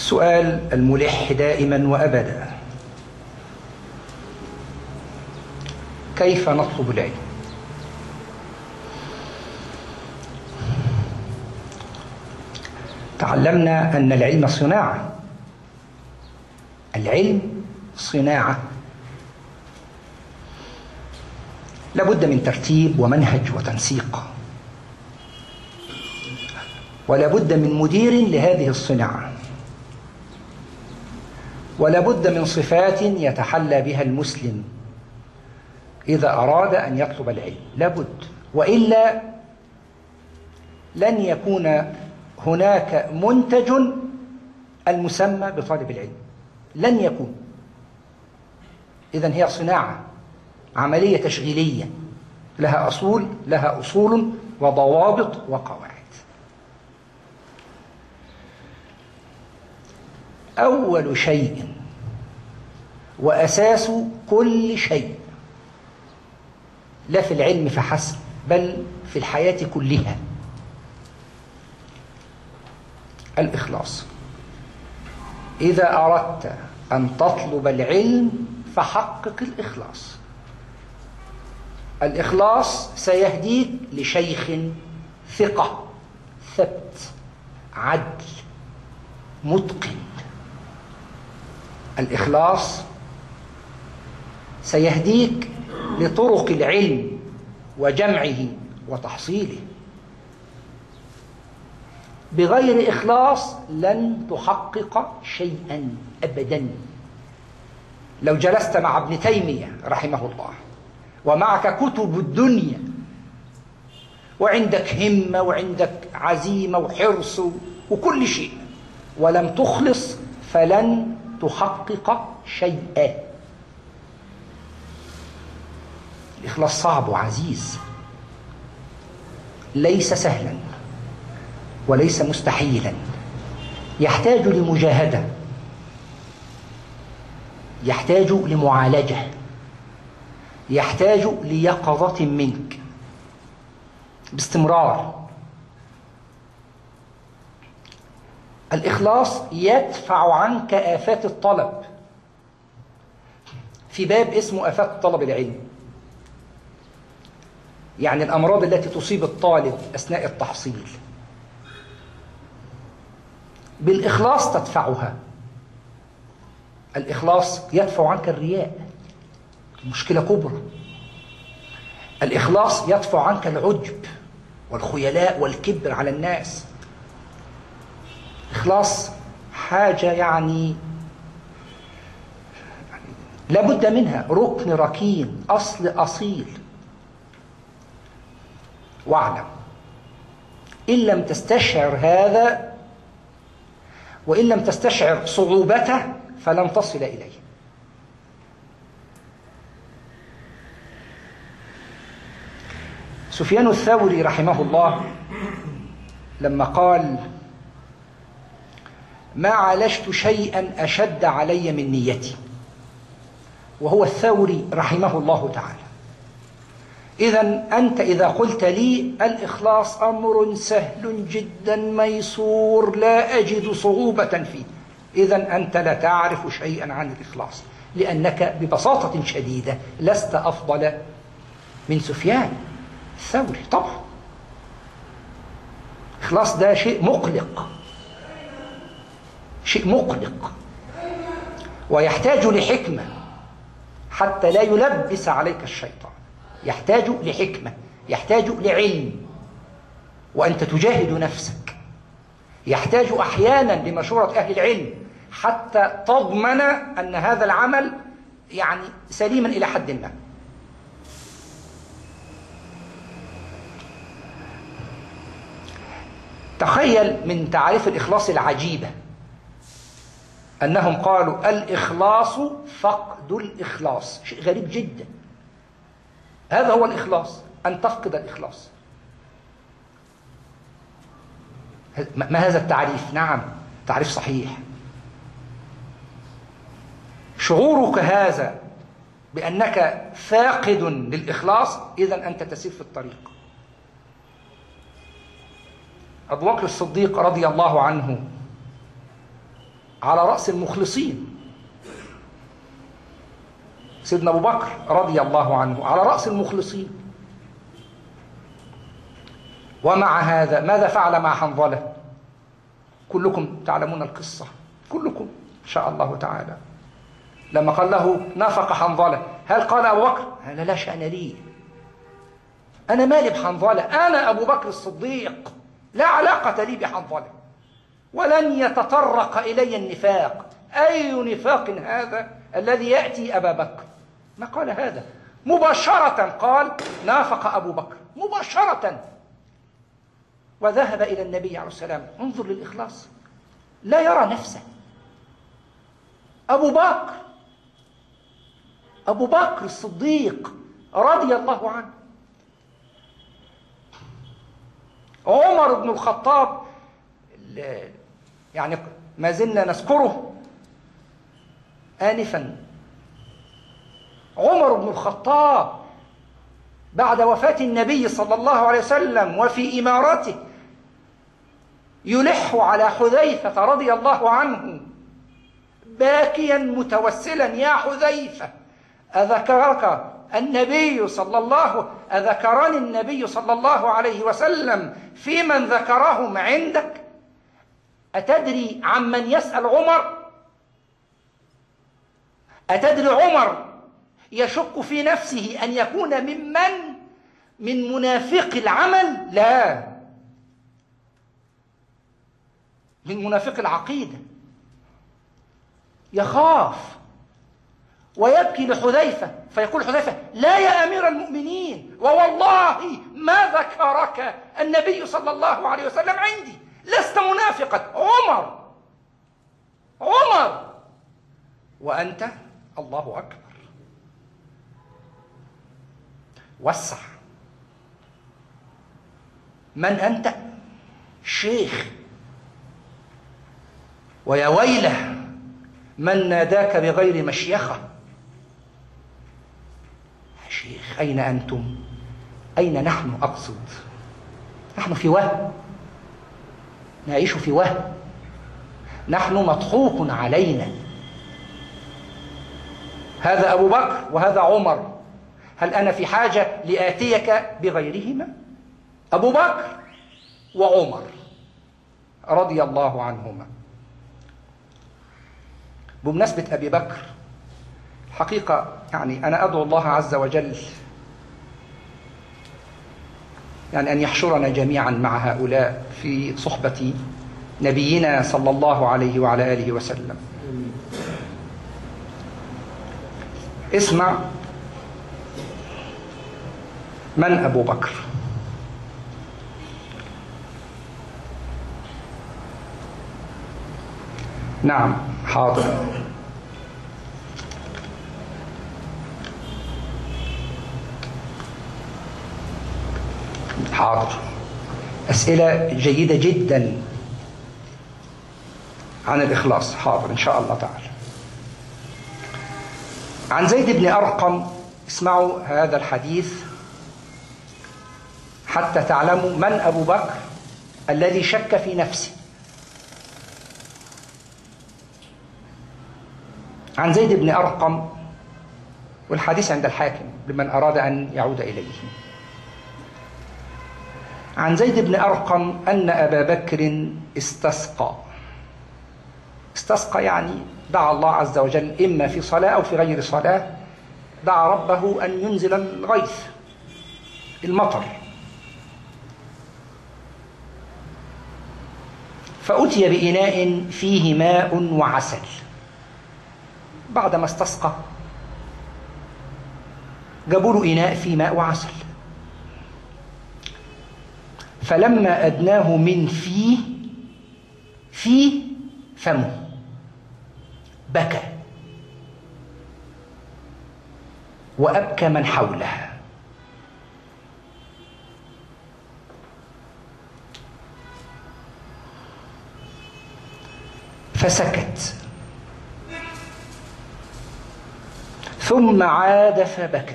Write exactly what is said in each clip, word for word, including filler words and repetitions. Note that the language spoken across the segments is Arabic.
سؤال الملح دائما وأبدا: كيف نطلب العلم؟ تعلمنا أن العلم صناعة. العلم صناعة، لابد من ترتيب ومنهج وتنسيق، ولابد من مدير لهذه الصناعة، ولابد من صفات يتحلى بها المسلم إذا أراد أن يطلب العلم، لابد، وإلا لن يكون هناك منتج المسمى بطالب العلم، لن يكون. إذن هي صناعة، عملية تشغيلية، لها أصول لها أصول وضوابط وقواعد. أول شيء وأساس كل شيء، لا في العلم فحسب بل في الحياة كلها، الإخلاص. إذا أردت أن تطلب العلم فحقق الإخلاص. الإخلاص سيهديك لشيخ ثقة ثبت عدل متقن. الإخلاص سيهديك لطرق العلم وجمعه وتحصيله. بغير إخلاص لن تحقق شيئا أبدا. لو جلست مع ابن تيمية رحمه الله ومعك كتب الدنيا وعندك همة وعندك عزيمة وحرص وكل شيء ولم تخلص فلن تحقق شيئا. الإخلاص صعب وعزيز، ليس سهلا وليس مستحيلا، يحتاج لمجاهدة، يحتاج لمعالجة، يحتاج ليقظة منك باستمرار. الإخلاص يدفع عنك آفات الطلب، في باب اسمه آفات طلب العلم، يعني الأمراض التي تصيب الطالب أثناء التحصيل، بالإخلاص تدفعها. الإخلاص يدفع عنك الرياء، مشكلة كبرى. الإخلاص يدفع عنك العجب والخيلاء والكبر على الناس. الإخلاص حاجة يعني لابد منها، ركن ركين، أصل أصيل. واعلم إن لم تستشعر هذا وإن لم تستشعر صعوبته فلن تصل إليه. سفيان الثوري رحمه الله لما قال: ما عالجت شيئا أشد علي من نيتي، وهو الثوري رحمه الله تعالى. إذن أنت إذا قلت لي الإخلاص أمر سهل جدا ميسور لا أجد صعوبة فيه، إذن أنت لا تعرف شيئا عن الإخلاص، لأنك ببساطة شديدة لست أفضل من سفيان الثوري. طبعا الإخلاص ده شيء مقلق، شيء مقلق، ويحتاج لحكمة حتى لا يلبس عليك الشيطان. يحتاج لحكمة، يحتاج لعلم، وأنت تجاهد نفسك. يحتاج أحيانا لمشورة أهل العلم حتى تضمن أن هذا العمل يعني سليما إلى حد ما. تخيل من تعريف الإخلاص العجيبة أنهم قالوا: الإخلاص فقد الإخلاص. شيء غريب جدا. هذا هو الإخلاص، أن تفقد الإخلاص. ما هذا التعريف؟ نعم، تعريف صحيح. شعورك هذا بأنك فاقد للإخلاص، إذن أنت تسير في الطريق. أبو بكر الصديق رضي الله عنه على رأس المخلصين سيدنا أبو بكر رضي الله عنه على رأس المخلصين. ومع هذا ماذا فعل مع حنظلة؟ كلكم تعلمون القصة، كلكم إن شاء الله تعالى. لما قال له نافق حنظلة، هل قال أبو بكر أنا لا شأن لي، أنا مالي بحنظلة، أنا أبو بكر الصديق لا علاقة لي بحنظلة، ولن يتطرق إلي النفاق. أي نفاق هذا الذي يأتي أبا بكر؟ ما قال هذا، مباشرة قال نافق أبو بكر مباشرة، وذهب إلى النبي عليه السلام. انظر للإخلاص، لا يرى نفسه. أبو بكر أبو بكر الصديق رضي الله عنه. عمر بن الخطاب يعني ما زلنا نذكره آنفا. عمر بن الخطاب بعد وفاة النبي صلى الله عليه وسلم وفي إمارته يلح على حذيفة رضي الله عنه باكيا متوسلا: يا حذيفة، أذكرك النبي صلى الله أذكرني النبي صلى الله عليه وسلم في من ذكرهم عندك؟ أتدري عمن يسأل عمر؟ أتدري عمر يشك في نفسه أن يكون ممن من منافق العمل؟ لا، من منافق العقيدة. يخاف ويبكي لحذيفة، فيقول حذيفة: لا يا أمير المؤمنين، ووالله ما ذكرك النبي صلى الله عليه وسلم عندي، لست منافقا. عمر عمر وأنت الله أكبر. وسع. من أنت؟ شيخ. ويا ويله من ناداك بغير مشيخة. يا شيخ، أين أنتم؟ أين نحن؟ أقصد نحن في وهم، نعيش في وهم، نحن مضحوك علينا. هذا أبو بكر وهذا عمر، هل أنا في حاجة لآتيك بغيرهما؟ أبو بكر وعمر رضي الله عنهما. بمناسبة أبي بكر، حقيقة يعني أنا أدعو الله عز وجل يعني أن يحشرنا جميعا مع هؤلاء في صحبة نبينا صلى الله عليه وعلى آله وسلم. اسمع، من أبو بكر؟ نعم، حاضر. حاضر. أسئلة جيدة جدا عن الإخلاص. حاضر إن شاء الله تعالى. عن زيد بن أرقم، اسمعوا هذا الحديث حتى تعلموا من أبو بكر الذي شك في نفسه. عن زيد بن أرقم، والحديث عند الحاكم لمن أراد أن يعود إليه. عن زيد بن أرقم أن أبا بكر استسقى. استسقى يعني دعا الله عز وجل، إما في صلاة أو في غير صلاة، دعا ربه أن ينزل الغيث، المطر. فأتي بإناء فيه ماء وعسل. بعدما استسقى جابوا له إناء فيه ماء وعسل، فلما أدناه من فيه في فمه بكى وأبكى من حوله. فسكت، ثم عاد فبكى،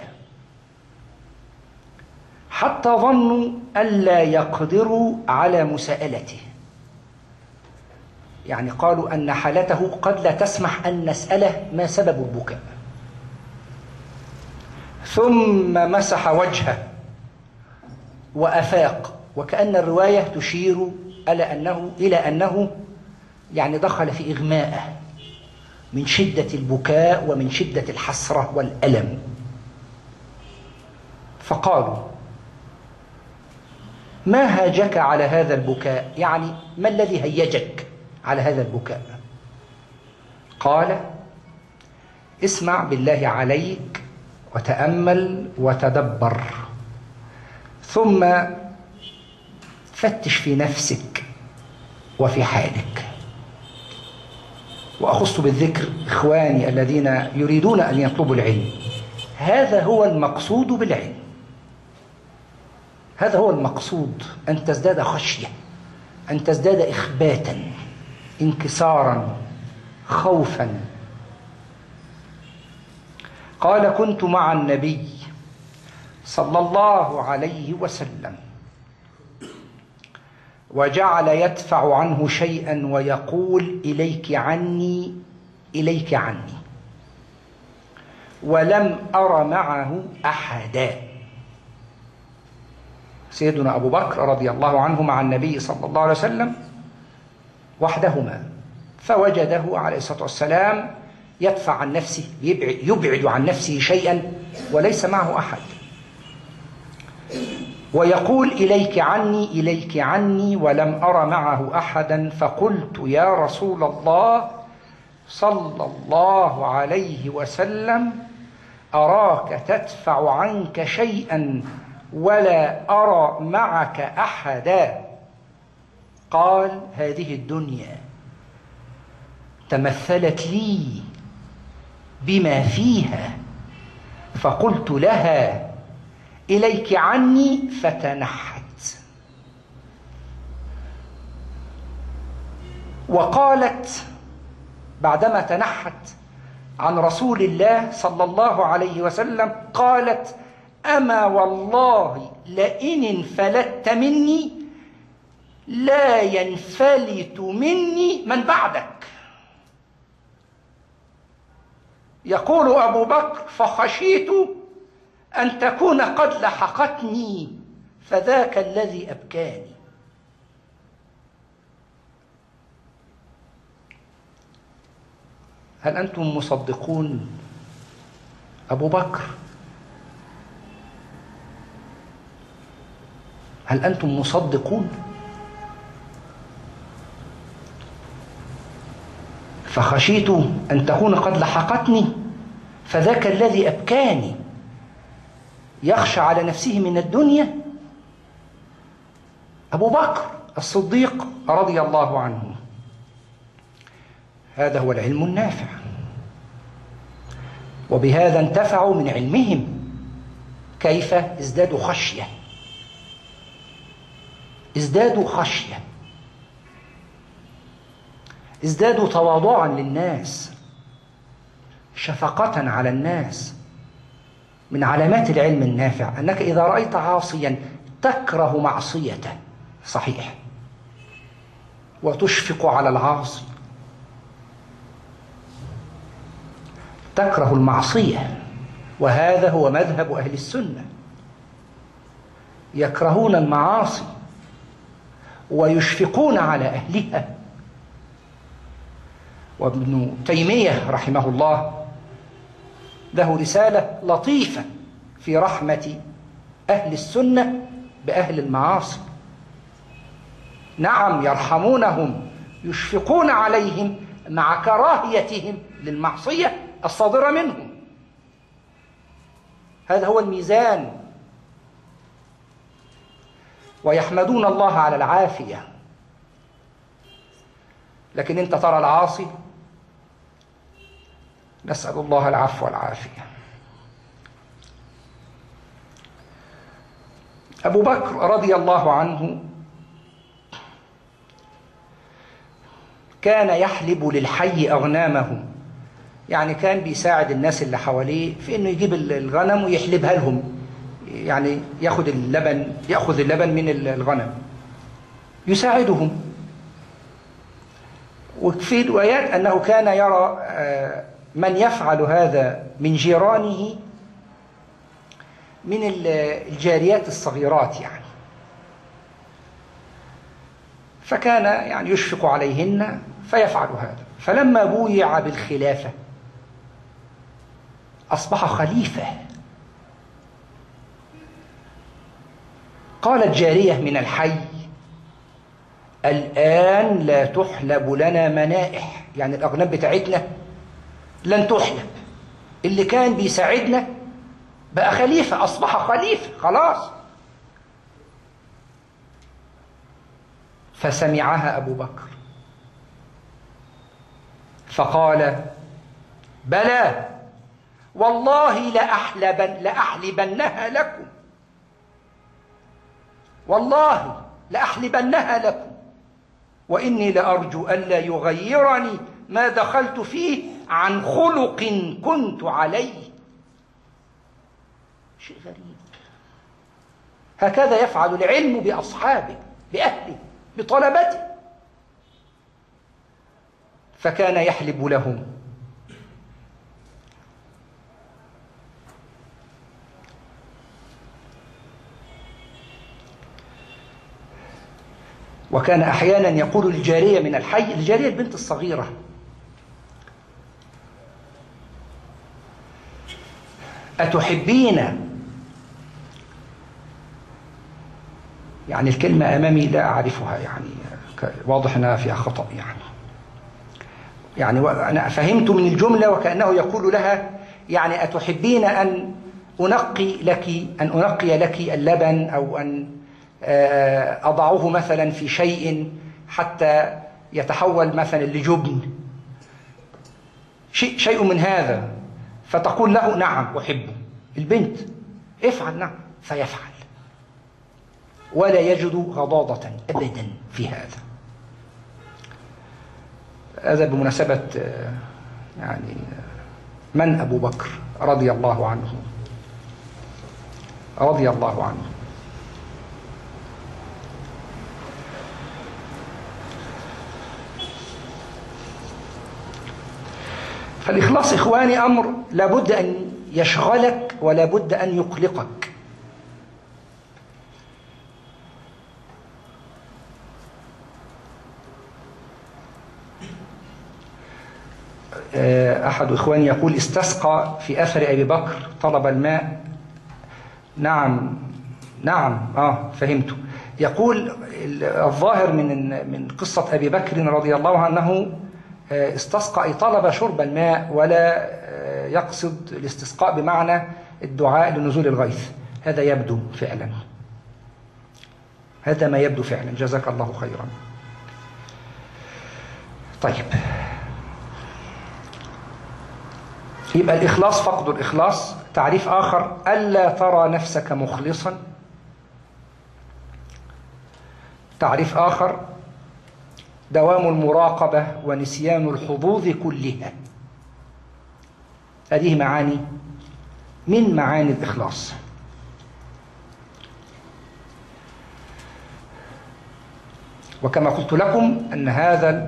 حتى ظنوا ألا يقدروا على مساءلته. يعني قالوا أن حالته قد لا تسمح أن نسأله ما سبب البكاء. ثم مسح وجهه وأفاق، وكأن الرواية تشير إلى أنه إلى أنه يعني دخل في إغماء من شدة البكاء ومن شدة الحسرة والألم. فقالوا: ما هاجك على هذا البكاء؟ يعني ما الذي هيجك على هذا البكاء؟ قال: اسمع بالله عليك وتأمل وتدبر، ثم فتش في نفسك وفي حالك. وأخص بالذكر إخواني الذين يريدون أن يطلبوا العلم، هذا هو المقصود بالعلم، هذا هو المقصود، أن تزداد خشية، أن تزداد إخباتا، انكسارا، خوفا. قال: كنت مع النبي صلى الله عليه وسلم وجعل يدفع عنه شيئا ويقول: إليك عني إليك عني، ولم أر معه أحدا. سيدنا أبو بكر رضي الله عنه مع النبي صلى الله عليه وسلم وحدهما، فوجده عليه الصلاة والسلام يدفع عن نفسه، يبعد, يبعد عن نفسه شيئا وليس معه أحد، ويقول: إليك عني إليك عني، ولم أر معه أحدا. فقلت: يا رسول الله صلى الله عليه وسلم، أراك تدفع عنك شيئا ولا أرى معك أحدا. قال: هذه الدنيا تمثلت لي بما فيها، فقلت لها: إليك عني، فتنحت. وقالت بعدما تنحت عن رسول الله صلى الله عليه وسلم، قالت: أما والله لئن انفلت مني لا ينفلت مني من بعدك. يقول أبو بكر: فخشيت أن تكون قد لحقتني، فذاك الذي أبكاني. هل أنتم مصدقون أبو بكر؟ هل أنتم مصدقون؟ فخشيت أن تكون قد لحقتني، فذاك الذي أبكاني. يخشى على نفسه من الدنيا. أبو بكر الصديق رضي الله عنه. هذا هو العلم النافع، وبهذا انتفعوا من علمهم. كيف؟ ازدادوا خشية، ازدادوا خشية، ازدادوا تواضعا للناس، شفقة على الناس. من علامات العلم النافع أنك إذا رأيت عاصيا تكره معصيته، صحيح، وتشفق على العاصي، تكره المعصية، وهذا هو مذهب أهل السنة، يكرهون المعاصي ويشفقون على أهلها. وابن تيمية رحمه الله له رسالة لطيفة في رحمة أهل السنة بأهل المعاصي. نعم، يرحمونهم، يشفقون عليهم مع كراهيتهم للمعصية الصادرة منهم. هذا هو الميزان. ويحمدون الله على العافية. لكن أنت ترى العاصي، نسأل الله العفو والعافية. أبو بكر رضي الله عنه كان يحلب للحي أغنامه، يعني كان بيساعد الناس اللي حواليه في إنه يجيب الغنم ويحلبها لهم، يعني يأخذ اللبن يأخذ اللبن من الغنم، يساعدهم. وفي روايات أنه كان يرى من يفعل هذا من جيرانه من الجاريات الصغيرات يعني، فكان يعني يشفق عليهن فيفعل هذا. فلما بويع بالخلافة أصبح خليفة. قالت جارية من الحي: الآن لا تحلب لنا منائح، يعني الأغنام بتاعتنا لن تحلب. اللي كان بيساعدنا بقى خليفة، أصبح خليفة خلاص. فسمعها أبو بكر فقال: بلى والله لأحلبن لأحلبنها لكم، والله لأحلبنها لكم، وإني لأرجو ألا يغيرني ما دخلت فيه عن خلق كنت عليه. شيء غريب. هكذا يفعل العلم بأصحابه، بأهله، بطلبته. فكان يحلب لهم. وكان أحيانا يقول الجارية من الحي، الجارية البنت الصغيرة: أتحبين، يعني الكلمة أمامي لا أعرفها، يعني واضح أنها فيها خطأ، يعني يعني أنا فهمت من الجملة وكأنه يقول لها يعني أتحبين أن أنقي لك أن أنقي لك اللبن، أو أن أضعه مثلا في شيء حتى يتحول مثلا لجبن، شيء شيء من هذا. فتقول له: نعم أحبه. البنت: افعل. نعم. فيفعل ولا يجد غضاضة أبدا في هذا. هذا بمناسبة يعني من أبو بكر رضي الله عنه رضي الله عنه. فالإخلاص إخواني أمر لابد أن يشغلك ولا بد أن يقلقك. أحد إخواني يقول: استسقى في أثر أبي بكر، طلب الماء. نعم نعم آه فهمت. يقول الظاهر من من قصة أبي بكر رضي الله عنه استسقى، أي طلب شرب الماء، ولا يقصد الاستسقاء بمعنى الدعاء لنزول الغيث. هذا يبدو فعلا، هذا ما يبدو فعلا. جزاك الله خيرا. طيب، يبقى الإخلاص فقد الإخلاص. تعريف آخر: ألا ترى نفسك مخلصا. تعريف آخر: دوام المراقبة ونسيان الحظوظ كلها. هذه معاني من معاني الإخلاص. وكما قلت لكم أن هذا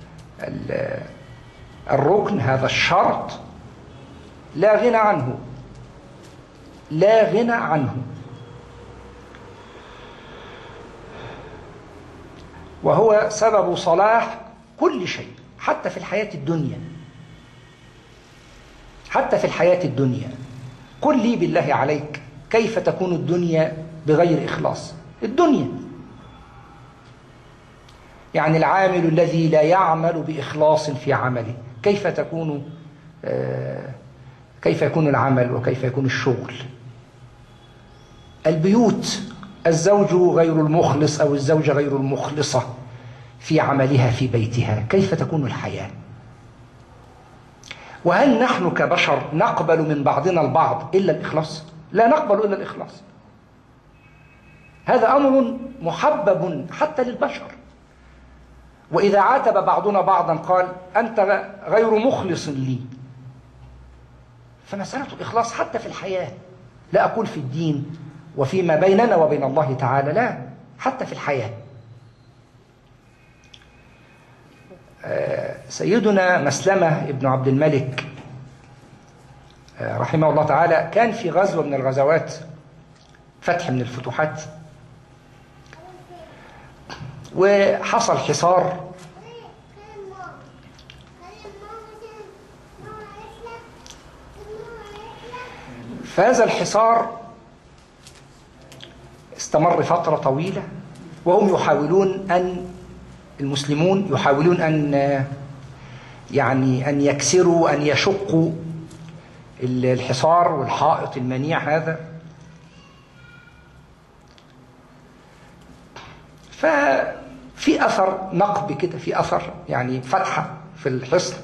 الركن، هذا الشرط، لا غنى عنه، لا غنى عنه. وهو سبب صلاح كل شيء، حتى في الحياة الدنيا، حتى في الحياة الدنيا. قل لي بالله عليك، كيف تكون الدنيا بغير إخلاص؟ الدنيا يعني العامل الذي لا يعمل بإخلاص في عمله، كيف تكون آه كيف يكون العمل وكيف يكون الشغل؟ البيوت، الزوج غير المخلص أو الزوجة غير المخلصة في عملها في بيتها، كيف تكون الحياة؟ وهل نحن كبشر نقبل من بعضنا البعض إلا الإخلاص؟ لا نقبل إلا الإخلاص. هذا أمر محبب حتى للبشر. وإذا عاتب بعضنا بعضا قال: أنت غير مخلص لي. فمسألة الإخلاص حتى في الحياة، لا أقول في الدين وفيما بيننا وبين الله تعالى، لا، حتى في الحياة. سيدنا مسلمة ابن عبد الملك رحمه الله تعالى كان في غزوة من الغزوات، فتح من الفتوحات، وحصل حصار فهذا الحصار استمر فترة طويلة، وهم يحاولون أن المسلمون يحاولون أن يعني أن يكسروا أن يشقوا الحصار والحائط المنيع هذا. ففي أثر نقب كده، في أثر يعني فتحة في الحصن.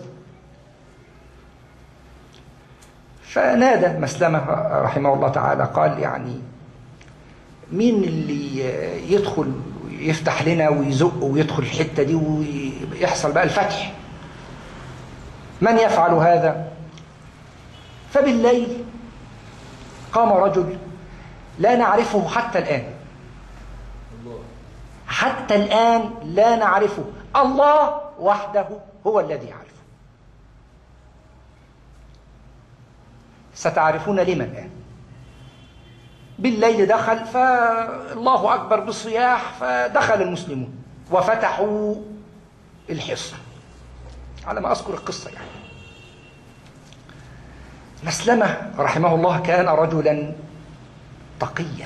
فنادى مسلمة رحمه الله تعالى قال يعني مين اللي يدخل يفتح لنا ويزق ويدخل الحتة دي ويحصل بقى الفتح؟ من يفعل هذا؟ فبالليل قام رجل لا نعرفه حتى الآن، حتى الآن لا نعرفه، الله وحده هو الذي يعرفه. ستعرفون لما الآن. بالليل دخل، فالله أكبر بالصياح، فدخل المسلمون وفتحوا الحصن على ما أذكر القصة. يعني مسلمة رحمه الله كان رجلا تقيا.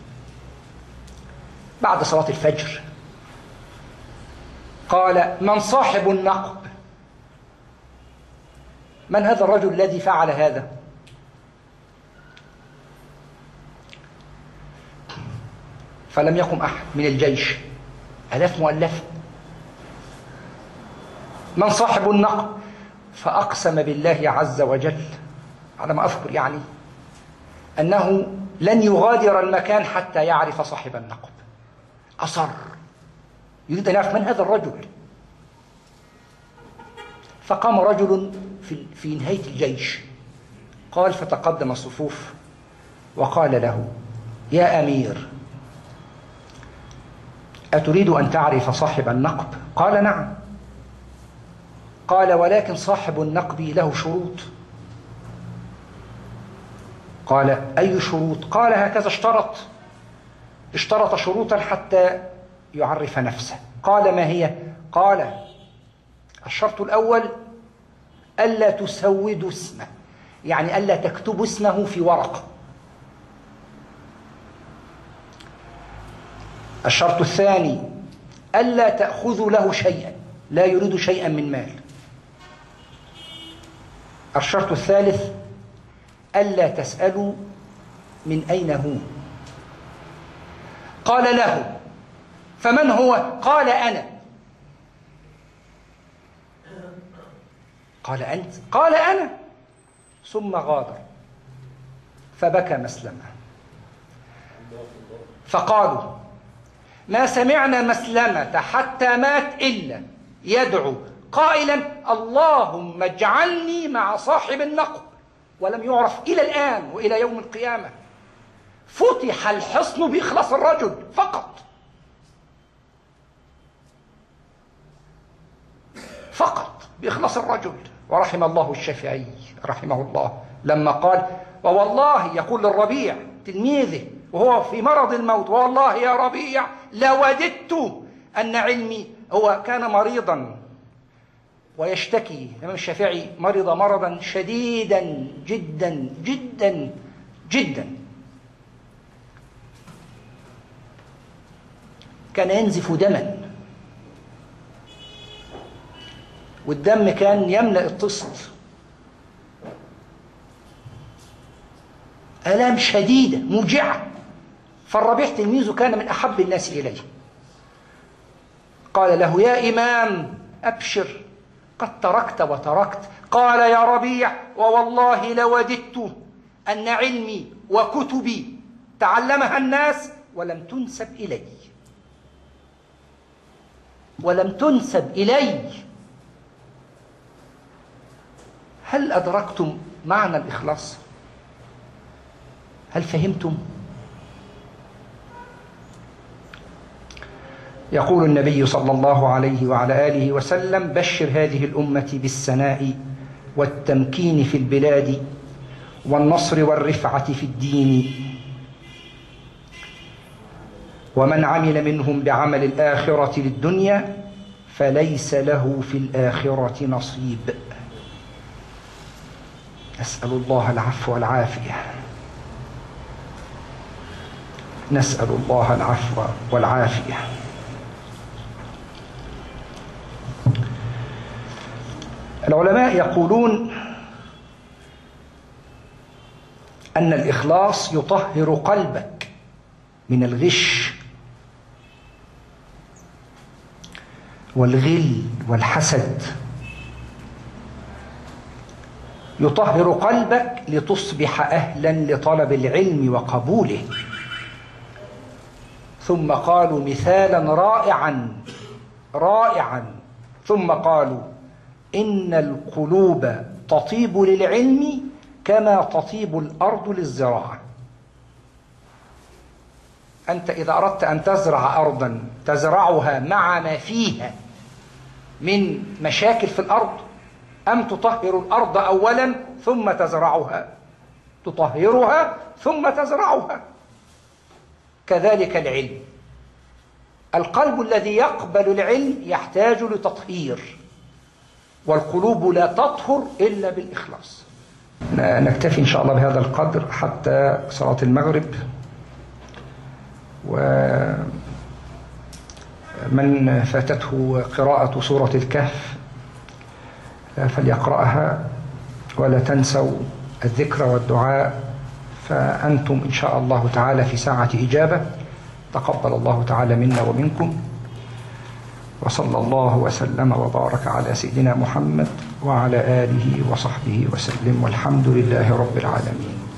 بعد صلاة الفجر قال من صاحب النقب؟ من هذا الرجل الذي فعل هذا؟ فلم يقم أحد من الجيش، آلاف مؤلفة. من صاحب النقب؟ فأقسم بالله عز وجل على ما أذكر يعني أنه لن يغادر المكان حتى يعرف صاحب النقب. أصر يريد أن يعرف من هذا الرجل. فقام رجل في, في نهاية الجيش قال، فتقدم الصفوف وقال له يا أمير أتريد أن تعرف صاحب النقب؟ قال نعم. قال ولكن صاحب النقب له شروط. قال أي شروط؟ قال هكذا اشترط اشترط شروطا حتى يعرف نفسه. قال ما هي؟ قال الشرط الأول ألا تسودوا اسمه، يعني ألا تكتبوا اسمه في ورقة. الشرط الثاني ألا تأخذوا له شيئا، لا يريد شيئا من مال. الشرط الثالث ألا تسألوا من أين هو. قال له فمن هو؟ قال أنا. قال أنت؟ قال أنا. ثم غادر. فبكى مسلمة. فقالوا ما سمعنا مسلمة حتى مات إلا يدعو قائلا اللهم اجعلني مع صاحب النقب، ولم يعرف إلى الآن وإلى يوم القيامة. فتح الحصن بإخلاص الرجل فقط فقط بإخلاص الرجل. ورحم الله الشافعي رحمه الله لما قال ووالله يقول للربيع تلميذه وهو في مرض الموت والله يا ربيع لوددت أن علمي. هو كان مريضا ويشتكي، الإمام الشافعي مرض مرضا شديدا جدا جدا جدا، كان ينزف دما، والدم كان يملأ الطست، آلام شديدة موجعة. فالربيع تلميذه كان من أحب الناس إليه. قال له يا إمام أبشر قد تركت وتركت. قال يا ربيع ووالله لوددت أن علمي وكتبي تعلمها الناس ولم تنسب إلي ولم تنسب إلي. هل أدركتم معنى الإخلاص؟ هل فهمتم؟ يقول النبي صلى الله عليه وعلى آله وسلم: بشر هذه الأمة بالسناء والتمكين في البلاد والنصر والرفعة في الدين، ومن عمل منهم بعمل الآخرة للدنيا فليس له في الآخرة نصيب. نسأل الله العفو والعافية، نسأل الله العفو والعافية. العلماء يقولون أن الإخلاص يطهر قلبك من الغش والغل والحسد، يطهر قلبك لتصبح أهلا لطلب العلم وقبوله. ثم قالوا مثالا رائعا رائعا ثم قالوا: إن القلوب تطيب للعلم كما تطيب الأرض للزراعة. أنت إذا أردت أن تزرع أرضا تزرعها مع ما فيها من مشاكل في الأرض، أم تطهر الأرض أولا ثم تزرعها؟ تطهرها ثم تزرعها. كذلك العلم، القلب الذي يقبل العلم يحتاج لتطهير، والقلوب لا تطهر إلا بالإخلاص. نكتفي إن شاء الله بهذا القدر حتى صلاة المغرب، ومن فاتته قراءة سورة الكهف فليقرأها، ولا تنسوا الذكر والدعاء، فأنتم إن شاء الله تعالى في ساعة إجابة. تقبل الله تعالى منا ومنكم، وصلى الله وسلم وبارك على سيدنا محمد وعلى آله وصحبه وسلم، والحمد لله رب العالمين.